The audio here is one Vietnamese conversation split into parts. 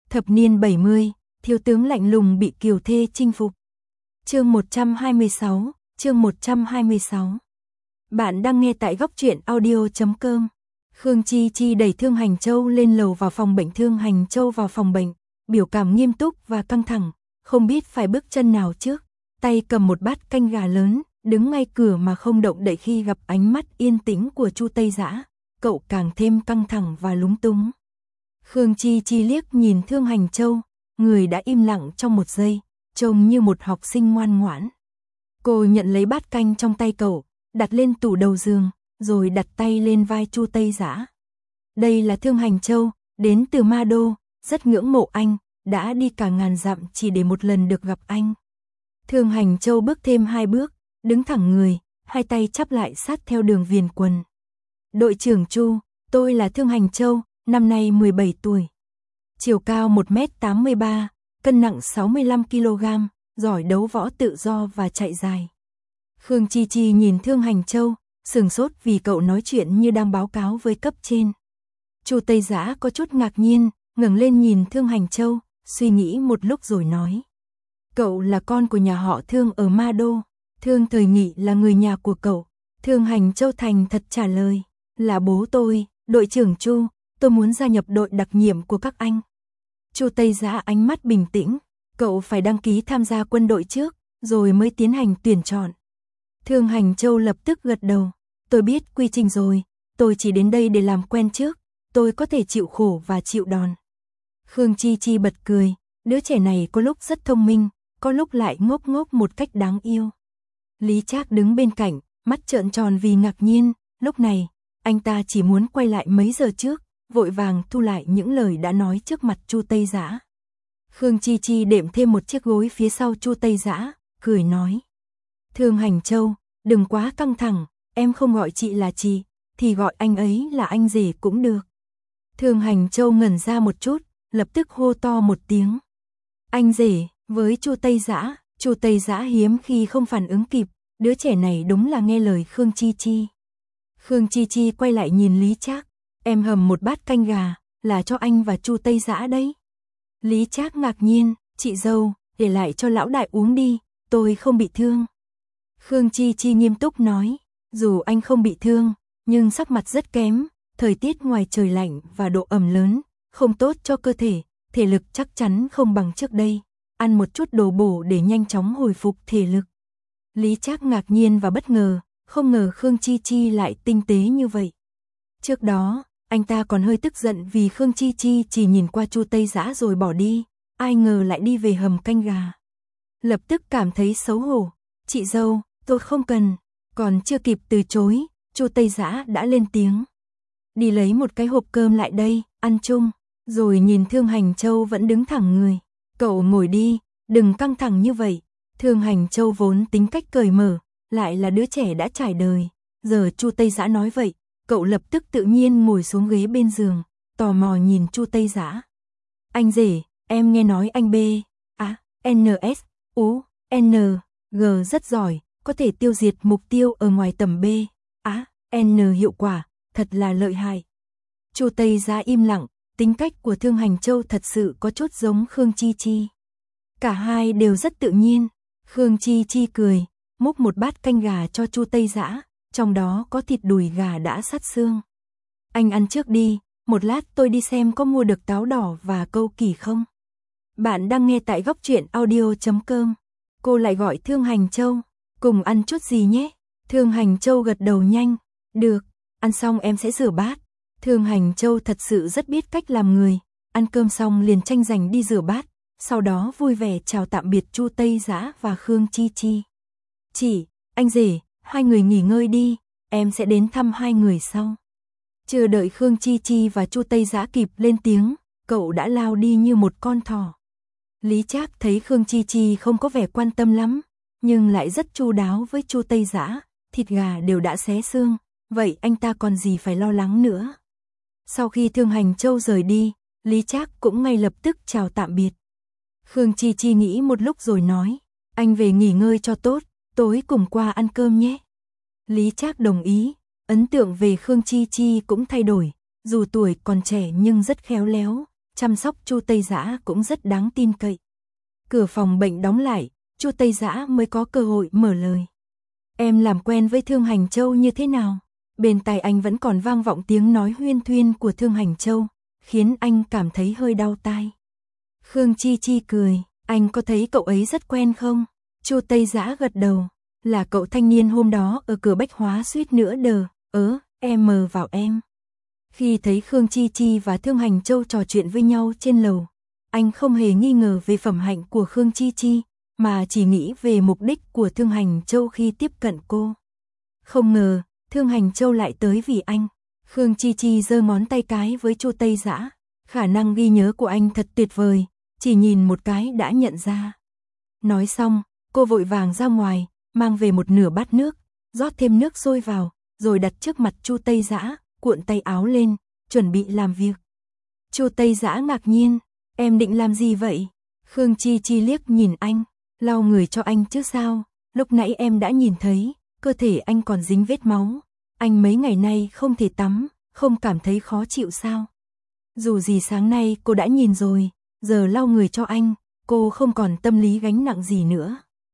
Thập niên 70, thiếu tướng lạnh lùng bị kiều thê chinh phục. Chương 126, chương 126. Bạn đang nghe tại góc truyện audio.com. Khương Chi Chi đẩy Thương Hành Châu lên lầu vào phòng bệnh. Thương Hành Châu vào phòng bệnh, biểu cảm nghiêm túc và căng thẳng, không biết phải bước chân nào trước, tay cầm một bát canh gà lớn, đứng ngay cửa mà không động đậy. Khi gặp ánh mắt yên tĩnh của Chu Tây Dã, cậu càng thêm căng thẳng và lúng túng. Khương Chi Chi liếc nhìn Thương Hành Châu, người đã im lặng trong một giây, trông như một học sinh ngoan ngoãn. Cô nhận lấy bát canh trong tay cậu, đặt lên tủ đầu giường, rồi đặt tay lên vai Chu Tây Dã. Đây là Thương Hành Châu, đến từ Ma Đô, rất ngưỡng mộ anh, đã đi cả ngàn dặm chỉ để một lần được gặp anh. Thương Hành Châu bước thêm 2 bước, đứng thẳng người, hai tay chắp lại sát theo đường viền quần. Đội trưởng Chu, tôi là Thương Hành Châu, năm nay 17 tuổi. Chiều cao 1m83, cân nặng 65 kg, giỏi đấu võ tự do và chạy dài. Khương Chi Chi nhìn Thương Hành Châu, sửng sốt vì cậu nói chuyện như đang báo cáo với cấp trên. Chu Tây Dã có chút ngạc nhiên, ngẩng lên nhìn Thương Hành Châu, suy nghĩ một lúc rồi nói. Cậu là con của nhà họ Thương ở Ma Đô, Thương Thời Nghị là người nhà của cậu. Thương Hành Châu thành thật trả lời, là bố tôi, đội trưởng Chu, tôi muốn gia nhập đội đặc nhiệm của các anh. Chu Tây Dã ánh mắt bình tĩnh, cậu phải đăng ký tham gia quân đội trước, rồi mới tiến hành tuyển chọn. Thương Hành Châu lập tức gật đầu, tôi biết quy trình rồi, tôi chỉ đến đây để làm quen trước, tôi có thể chịu khổ và chịu đòn. Khương Chi Chi bật cười, đứa trẻ này có lúc rất thông minh, có lúc lại ngốc ngốc một cách đáng yêu. Lý Trác đứng bên cạnh, mắt trợn tròn vì ngạc nhiên, lúc này, anh ta chỉ muốn quay lại mấy giờ trước, vội vàng thu lại những lời đã nói trước mặt Chu Tây Dã. Khương Chi Chi đệm thêm một chiếc gối phía sau Chu Tây Dã, cười nói. Thương Hành Châu, đừng quá căng thẳng, em không gọi chị là chị, thì gọi anh ấy là anh rể cũng được. Thương Hành Châu ngẩn ra một chút, lập tức hô to một tiếng. Anh rể, với Chu Tây Dã. Chu Tây Dã hiếm khi không phản ứng kịp, đứa trẻ này đúng là nghe lời Khương Chi Chi. Khương Chi Chi quay lại nhìn Lý Trác, em hầm một bát canh gà, là cho anh và Chu Tây Dã đấy. Lý Trác ngạc nhiên, chị dâu, để lại cho lão đại uống đi, tôi không bị thương. Khương Chi Chi nghiêm túc nói, dù anh không bị thương, nhưng sắc mặt rất kém, thời tiết ngoài trời lạnh và độ ẩm lớn, không tốt cho cơ thể, thể lực chắc chắn không bằng trước đây, ăn một chút đồ bổ để nhanh chóng hồi phục thể lực. Lý Trác ngạc nhiên và bất ngờ, không ngờ Khương Chi Chi lại tinh tế như vậy. Trước đó, anh ta còn hơi tức giận vì Khương Chi Chi chỉ nhìn qua Chu Tây Dã rồi bỏ đi, ai ngờ lại đi về hầm canh gà. Lập tức cảm thấy xấu hổ, chị dâu, tôi không cần, còn chưa kịp từ chối, Chu Tây Dã đã lên tiếng. Đi lấy một cái hộp cơm lại đây, ăn chung, rồi nhìn Thương Hành Châu vẫn đứng thẳng người. Cậu ngồi đi, đừng căng thẳng như vậy. Thương Hành Châu vốn tính cách cởi mở, lại là đứa trẻ đã trải đời. Giờ Chu Tây Dã nói vậy, cậu lập tức tự nhiên ngồi xuống ghế bên giường, tò mò nhìn Chu Tây Dã. Anh rể, em nghe nói anh B, NS, U, N, G rất giỏi, có thể tiêu diệt mục tiêu ở ngoài tầm B, N hiệu quả, thật là lợi hại. Chu Tây Dã im lặng, tính cách của Thương Hành Châu thật sự có chút giống Khương Chi Chi. Cả hai đều rất tự nhiên. Khương Chi Chi cười, múc một bát canh gà cho Chu Tây Dã, trong đó có thịt đùi gà đã sắt xương. Anh ăn trước đi, một lát tôi đi xem có mua được táo đỏ và câu kỳ không. Bạn đang nghe tại góc truyện audio.com. Cô lại gọi Thương Hành Châu, cùng ăn chút gì nhé. Thương Hành Châu gật đầu nhanh, được, ăn xong em sẽ rửa bát. Thương Hành Châu thật sự rất biết cách làm người, ăn cơm xong liền tranh giành đi rửa bát, sau đó vui vẻ chào tạm biệt Chu Tây Dã và Khương Chi Chi. Chị, anh rể, hai người nghỉ ngơi đi, em sẽ đến thăm hai người sau. Chưa đợi Khương Chi Chi và Chu Tây Dã kịp lên tiếng, cậu đã lao đi như một con thỏ. Lý Trác thấy Khương Chi Chi không có vẻ quan tâm lắm, nhưng lại rất chu đáo với Chu Tây Dã, thịt gà đều đã xé xương, vậy anh ta còn gì phải lo lắng nữa. Sau khi Thương Hành Châu rời đi, Lý Trác cũng ngay lập tức chào tạm biệt. Khương Chi Chi nghĩ một lúc rồi nói, anh về nghỉ ngơi cho tốt, tối cùng qua ăn cơm nhé. Lý Trác đồng ý, ấn tượng về Khương Chi Chi cũng thay đổi, dù tuổi còn trẻ nhưng rất khéo léo, chăm sóc Chu Tây Dã cũng rất đáng tin cậy. Cửa phòng bệnh đóng lại, Chu Tây Dã mới có cơ hội mở lời. Em làm quen với Thương Hành Châu như thế nào? Bên tai anh vẫn còn vang vọng tiếng nói huyên thuyên của Thương Hành Châu, khiến anh cảm thấy hơi đau tai. Khương Chi Chi cười, anh có thấy cậu ấy rất quen không? Chu Tây Dã gật đầu, là cậu thanh niên hôm đó ở cửa bách hóa suýt nữa đờ, em mờ vào em. Khi thấy Khương Chi Chi và Thương Hành Châu trò chuyện với nhau trên lầu, anh không hề nghi ngờ về phẩm hạnh của Khương Chi Chi, mà chỉ nghĩ về mục đích của Thương Hành Châu khi tiếp cận cô. Không ngờ, Thương Hành Châu lại tới vì anh. Khương Chi Chi giơ ngón tay cái với Chu Tây Dã, khả năng ghi nhớ của anh thật tuyệt vời, chỉ nhìn một cái đã nhận ra. Nói xong, cô vội vàng ra ngoài, mang về một nửa bát nước, rót thêm nước sôi vào, rồi đặt trước mặt Chu Tây Dã, cuộn tay áo lên, chuẩn bị làm việc. Chu Tây Dã ngạc nhiên, em định làm gì vậy? Khương Chi Chi liếc nhìn anh, lau người cho anh chứ sao, lúc nãy em đã nhìn thấy, cơ thể anh còn dính vết máu, anh mấy ngày nay không thể tắm, không cảm thấy khó chịu sao? Dù gì sáng nay cô đã nhìn rồi, giờ lau người cho anh, cô không còn tâm lý gánh nặng gì nữa.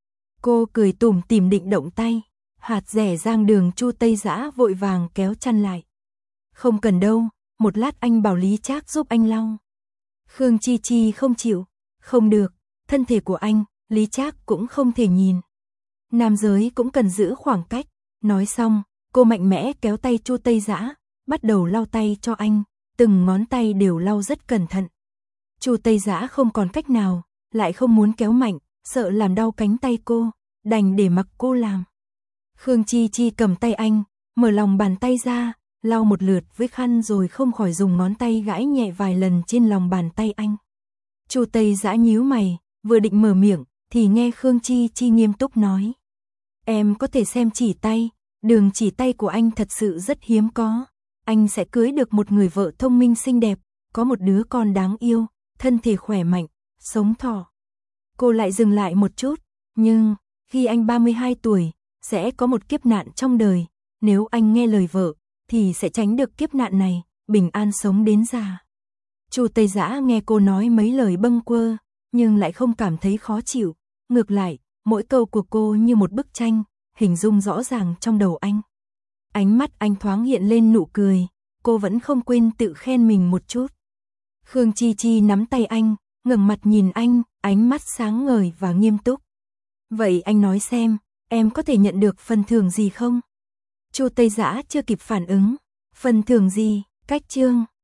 Cô cười tủm tỉm định động tay, hạt rẻ rang đường. Chu Tây Dã vội vàng kéo chăn lại. Không cần đâu, một lát anh bảo Lý Trác giúp anh lau. Khương Chi Chi không chịu, không được, thân thể của anh, Lý Trác cũng không thể nhìn. Nam giới cũng cần giữ khoảng cách. Nói xong, cô mạnh mẽ kéo tay Chu Tây Dã, bắt đầu lau tay cho anh, từng ngón tay đều lau rất cẩn thận. Chu Tây Dã không còn cách nào, lại không muốn kéo mạnh, sợ làm đau cánh tay cô, đành để mặc cô làm. Khương Chi Chi cầm tay anh, mở lòng bàn tay ra, lau một lượt với khăn rồi không khỏi dùng ngón tay gãi nhẹ vài lần trên lòng bàn tay anh. Chu Tây Dã nhíu mày, vừa định mở miệng, thì nghe Khương Chi Chi nghiêm túc nói. Em có thể xem chỉ tay, đường chỉ tay của anh thật sự rất hiếm có. Anh sẽ cưới được một người vợ thông minh xinh đẹp, có một đứa con đáng yêu, thân thể khỏe mạnh, sống thọ. Cô lại dừng lại một chút, nhưng khi anh 32 tuổi, sẽ có một kiếp nạn trong đời, nếu anh nghe lời vợ, thì sẽ tránh được kiếp nạn này, bình an sống đến già. Chu Tây Dã nghe cô nói mấy lời bâng quơ, nhưng lại không cảm thấy khó chịu, ngược lại, mỗi câu của cô như một bức tranh, hình dung rõ ràng trong đầu anh. Ánh mắt anh thoáng hiện lên nụ cười, cô vẫn không quên tự khen mình một chút. Khương Chi Chi nắm tay anh, ngẩng mặt nhìn anh, ánh mắt sáng ngời và nghiêm túc. Vậy anh nói xem, em có thể nhận được phần thưởng gì không? Chu Tây Dã chưa kịp phản ứng. Phần thưởng gì? Cách chương